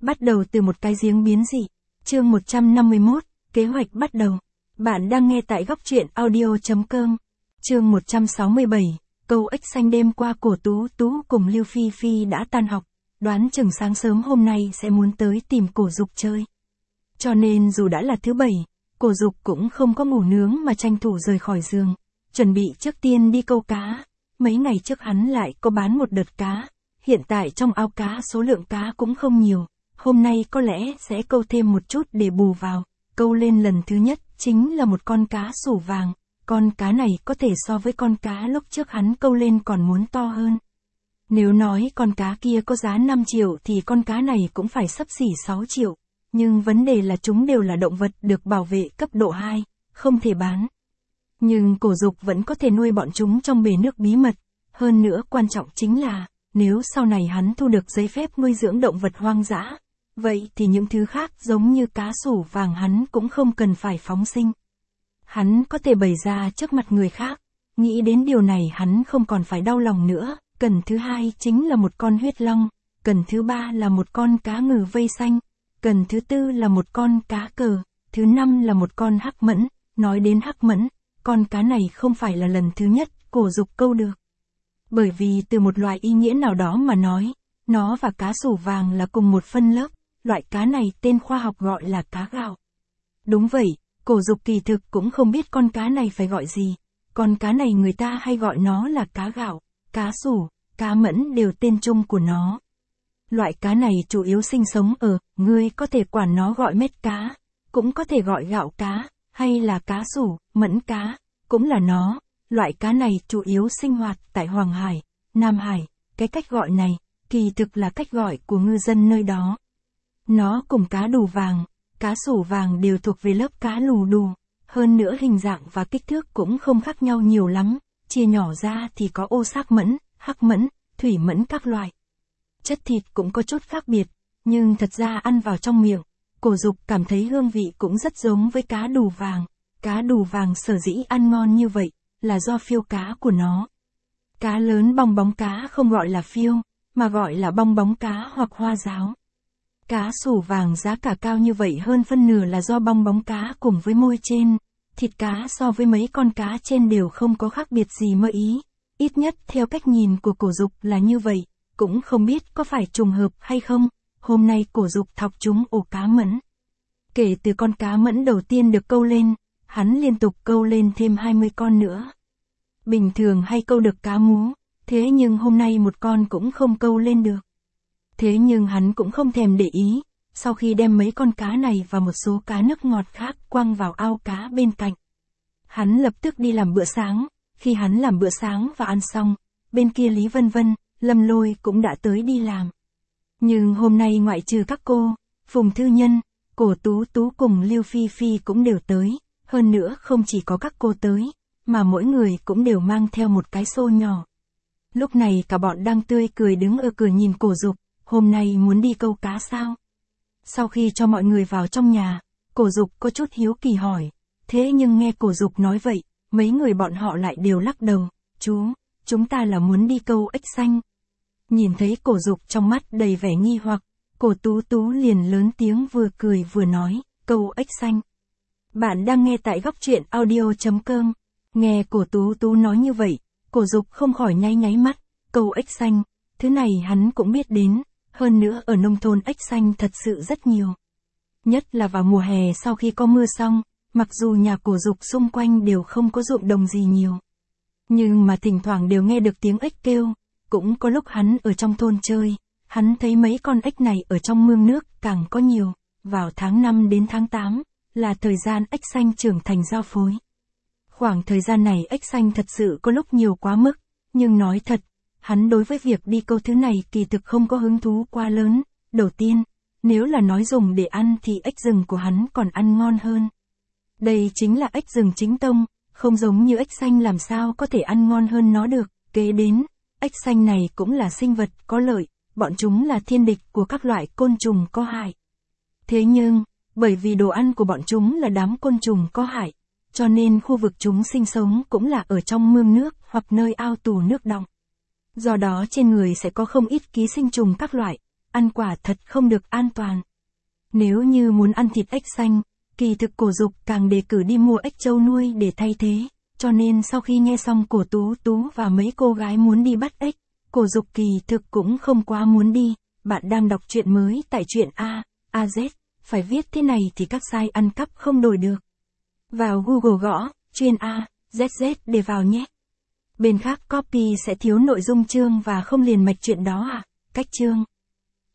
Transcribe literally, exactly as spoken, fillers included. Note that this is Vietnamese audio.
Bắt đầu từ một cái giếng biến dị. Chương một trăm năm mươi mốt, kế hoạch bắt đầu. Bạn đang nghe tại góc truyện audio chấm com. Chương một trăm sáu mươi bảy, câu ếch xanh. Đêm qua Cổ Tú Tú cùng Lưu Phi Phi đã tan học, đoán chừng sáng sớm hôm nay sẽ muốn tới tìm Cổ Dục chơi. Cho nên dù đã là thứ bảy, Cổ Dục cũng không có ngủ nướng mà tranh thủ rời khỏi giường, chuẩn bị trước tiên đi câu cá. Mấy ngày trước hắn lại có bán một đợt cá, hiện tại trong ao cá số lượng cá cũng không nhiều, hôm nay có lẽ sẽ câu thêm một chút để bù vào. Câu lên lần thứ nhất chính là một con cá sủ vàng, con cá này có thể so với con cá lúc trước hắn câu lên còn muốn to hơn. Nếu nói con cá kia có giá năm triệu thì con cá này cũng phải xấp xỉ sáu triệu, nhưng vấn đề là chúng đều là động vật được bảo vệ cấp độ hai, không thể bán. Nhưng Cổ Dục vẫn có thể nuôi bọn chúng trong bể nước bí mật, hơn nữa quan trọng chính là, nếu sau này hắn thu được giấy phép nuôi dưỡng động vật hoang dã, vậy thì những thứ khác giống như cá sủ vàng hắn cũng không cần phải phóng sinh. Hắn có thể bày ra trước mặt người khác, nghĩ đến điều này hắn không còn phải đau lòng nữa. Cần thứ hai chính là một con huyết long, cần thứ ba là một con cá ngừ vây xanh, cần thứ tư là một con cá cờ, thứ năm là một con hắc mẫn. Nói đến hắc mẫn, con cá này không phải là lần thứ nhất Cổ Dục câu được. Bởi vì từ một loại ý nghĩa nào đó mà nói, nó và cá sủ vàng là cùng một phân lớp, loại cá này tên khoa học gọi là cá gạo. Đúng vậy, Cổ Dục kỳ thực cũng không biết con cá này phải gọi gì, con cá này người ta hay gọi nó là cá gạo, cá sủ, cá mẫn đều tên chung của nó. Loại cá này chủ yếu sinh sống ở, ngươi có thể quản nó gọi mét cá, cũng có thể gọi gạo cá, hay là cá sủ, mẫn cá, cũng là nó. Loại cá này chủ yếu sinh hoạt tại Hoàng Hải, Nam Hải, cái cách gọi này, kỳ thực là cách gọi của ngư dân nơi đó. Nó cùng cá đù vàng, cá sủ vàng đều thuộc về lớp cá lù đù, hơn nữa hình dạng và kích thước cũng không khác nhau nhiều lắm, chia nhỏ ra thì có ô xác mẫn, hắc mẫn, thủy mẫn các loại. Chất thịt cũng có chút khác biệt, nhưng thật ra ăn vào trong miệng, Cổ Dục cảm thấy hương vị cũng rất giống với cá đù vàng. Cá đù vàng sở dĩ ăn ngon như vậy, là do phiêu cá của nó. Cá lớn bong bóng cá không gọi là phiêu, mà gọi là bong bóng cá hoặc hoa giáo. Cá sủ vàng giá cả cao như vậy hơn phân nửa là do bong bóng cá cùng với môi trên. Thịt cá so với mấy con cá trên đều không có khác biệt gì mơ ý. Ít nhất theo cách nhìn của Cổ Dục là như vậy, cũng không biết có phải trùng hợp hay không. Hôm nay Cổ Dục thọc trúng ổ cá mẫn. Kể từ con cá mẫn đầu tiên được câu lên, hắn liên tục câu lên thêm hai mươi con nữa. Bình thường hay câu được cá mú, thế nhưng hôm nay một con cũng không câu lên được. Thế nhưng hắn cũng không thèm để ý, sau khi đem mấy con cá này và một số cá nước ngọt khác quăng vào ao cá bên cạnh. Hắn lập tức đi làm bữa sáng, khi hắn làm bữa sáng và ăn xong, bên kia Lý Vân Vân, Lâm Lôi cũng đã tới đi làm. Nhưng hôm nay ngoại trừ các cô, Phùng Thư Nhân, Cổ Tú Tú cùng Lưu Phi Phi cũng đều tới, hơn nữa không chỉ có các cô tới, mà mỗi người cũng đều mang theo một cái xô nhỏ. Lúc này cả bọn đang tươi cười đứng ở cửa nhìn Cổ Dục, hôm nay muốn đi câu cá sao? Sau khi cho mọi người vào trong nhà, Cổ Dục có chút hiếu kỳ hỏi, thế nhưng nghe Cổ Dục nói vậy, mấy người bọn họ lại đều lắc đầu, chú, chúng ta là muốn đi câu ếch xanh. Nhìn thấy Cổ Dục trong mắt đầy vẻ nghi hoặc, Cổ Tú Tú liền lớn tiếng vừa cười vừa nói, câu ếch xanh. Bạn đang nghe tại góc truyện audio chấm com. Nghe Cổ Tú Tú nói như vậy, Cổ Dục không khỏi nháy nháy mắt, câu ếch xanh, thứ này hắn cũng biết đến, hơn nữa ở nông thôn ếch xanh thật sự rất nhiều. Nhất là vào mùa hè sau khi có mưa xong, mặc dù nhà Cổ Dục xung quanh đều không có ruộng đồng gì nhiều. Nhưng mà thỉnh thoảng đều nghe được tiếng ếch kêu, cũng có lúc hắn ở trong thôn chơi, hắn thấy mấy con ếch này ở trong mương nước càng có nhiều, vào tháng năm đến tháng tám, là thời gian ếch xanh trưởng thành giao phối. Khoảng thời gian này ếch xanh thật sự có lúc nhiều quá mức, nhưng nói thật, hắn đối với việc đi câu thứ này kỳ thực không có hứng thú quá lớn. Đầu tiên, nếu là nói dùng để ăn thì ếch rừng của hắn còn ăn ngon hơn. Đây chính là ếch rừng chính tông, không giống như ếch xanh làm sao có thể ăn ngon hơn nó được. Kế đến, ếch xanh này cũng là sinh vật có lợi, bọn chúng là thiên địch của các loại côn trùng có hại. Thế nhưng, bởi vì đồ ăn của bọn chúng là đám côn trùng có hại, cho nên khu vực chúng sinh sống cũng là ở trong mương nước hoặc nơi ao tù nước đọng. Do đó trên người sẽ có không ít ký sinh trùng các loại, ăn quả thật không được an toàn. Nếu như muốn ăn thịt ếch xanh, kỳ thực Cổ Dục càng đề cử đi mua ếch trâu nuôi để thay thế, cho nên sau khi nghe xong Cổ Tú Tú và mấy cô gái muốn đi bắt ếch, Cổ Dục kỳ thực cũng không quá muốn đi. Bạn đang đọc truyện mới tại truyện A, a zét, phải viết thế này thì các site ăn cắp không đổi được. Vào Google gõ, chuyên A, zét zét để vào nhé. Bên khác copy sẽ thiếu nội dung chương và không liền mạch chuyện đó à, cách chương.